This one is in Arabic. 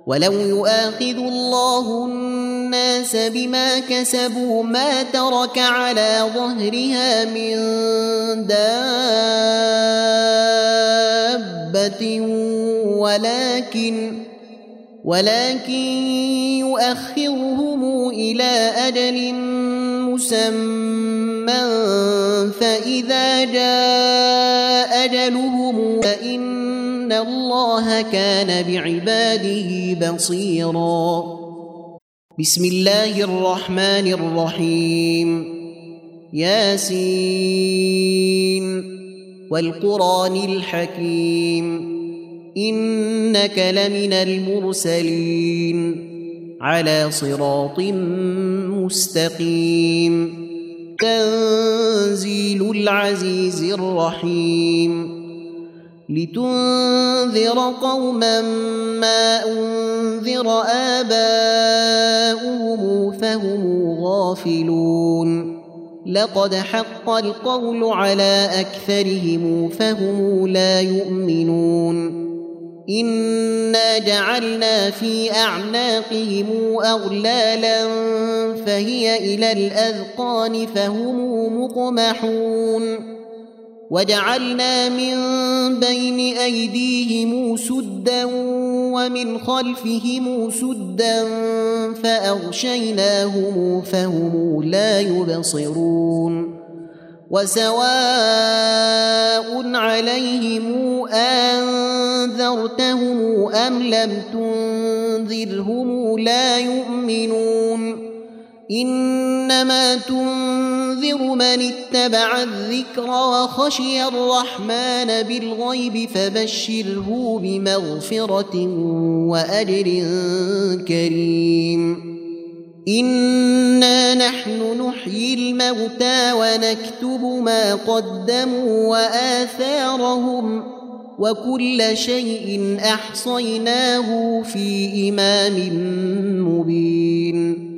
ولو يؤاخذ الله الناس بما كسبوا ما ترك على ظهرها من دابة ولكن يؤخرهم إلى أجل مسمى فإذا جاء أجلهم فإن الله كان بعباده بصيرا. بسم الله الرحمن الرحيم. ياسين والقرآن الحكيم إنك لمن المرسلين على صراط مستقيم. تنزيل العزيز الرحيم. لتنذر قوما ما أنذر آباؤهم فهم غافلون. لقد حق القول على أكثرهم فهم لا يؤمنون. إنا جعلنا في أعناقهم أغلالا فهي إلى الأذقان فهم مقمحون. وجعلنا من بين أيديهم سدا ومن خلفهم سدا فأغشيناهم فهم لا يبصرون. وسواء عليهم أنذرتهم أم لم تنذرهم لا يؤمنون. إنما تنذر من اتبع الذكر وخشي الرحمن بالغيب فبشره بمغفرة وأجر كريم. إنا نحن نحيي الموتى ونكتب ما قدموا وآثارهم وكل شيء أحصيناه في إمام مبين.